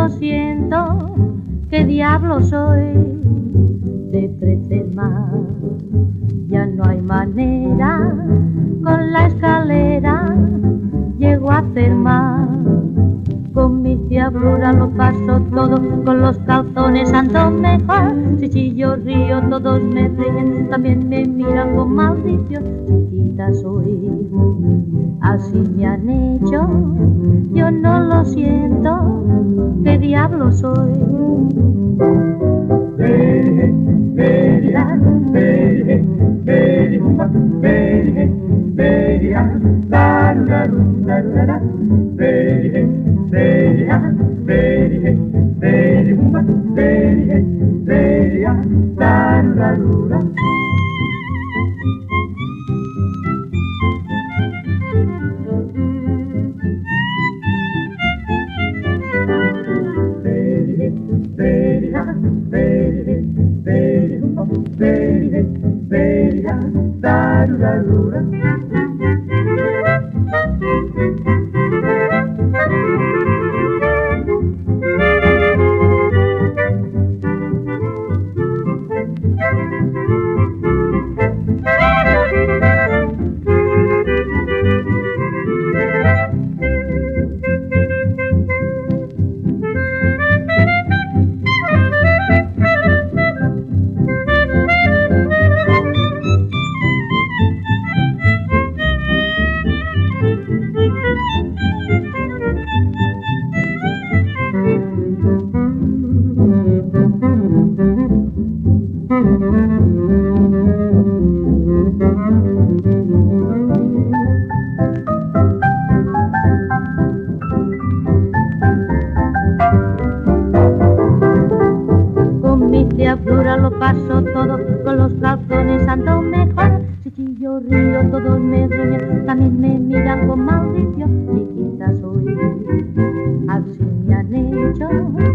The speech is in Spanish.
lo siento, ¿qué diablo soy de crecer más? Ya no hay manera, con la escalera llego a hacer más. Con mis diabluras lo paso todo, con los calzones ando mejor. Si yo río todos me ríen, también me miran con maldición. Chiquita soy, así me han hecho, yo no lo siento, ¿qué diablo soy? Diablura lo paso todo, con los calzones ando mejor. Si yo río todos me ríen, también me miran con maldición. Chiquita soy, así me han hecho,